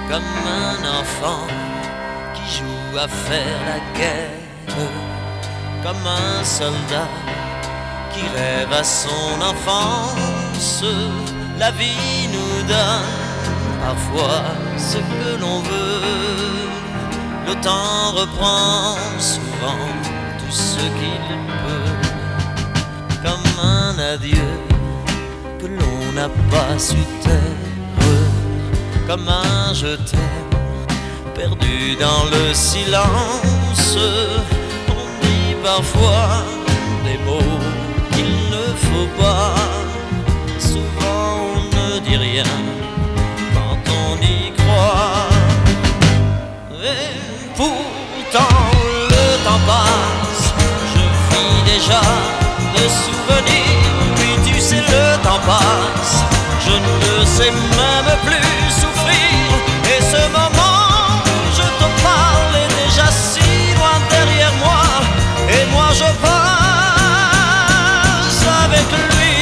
comme un enfant qui joue à faire la guerre, comme un soldat qui rêve à son enfance. La vie nous donne parfois ce que l'on veut. Le temps reprend souvent tout ce qu'il peut, comme un adieu que l'on n'a pas su taire, comme un je t'aime perdu dans le silence. On dit parfois des mots qu'il ne faut pas. Souvent on ne dit rien quand on y croit. Et pourtant le temps passe, je vis déjà de souvenirs. Oui, tu sais, le temps passe, je ne sais même plus souffrir. Et ce moment où je te parle est déjà si loin derrière moi. Et moi je passe avec lui,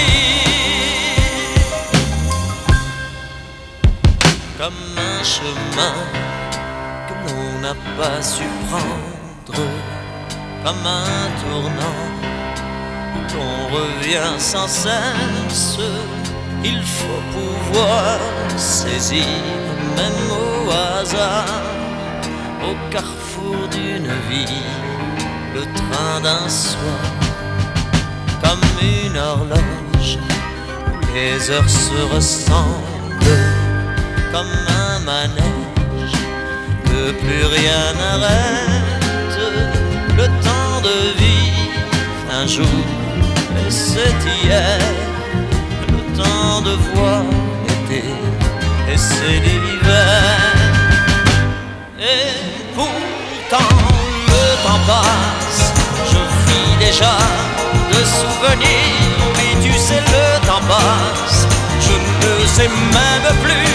comme un chemin que l'on n'a pas su prendre, comme un tournant où l'on revient sans cesse. Il faut pouvoir saisir, même au hasard, au carrefour d'une vie, le train d'un soir, comme une horloge où les heures se ressemblent, comme un manège que plus rien n'arrête. Le temps de vivre un jour et c'est hier, le temps de voir l'été et c'est l'hiver. Et pourtant le temps passe, je vis déjà de souvenirs. Oui, tu sais, le temps passe, je ne sais même plus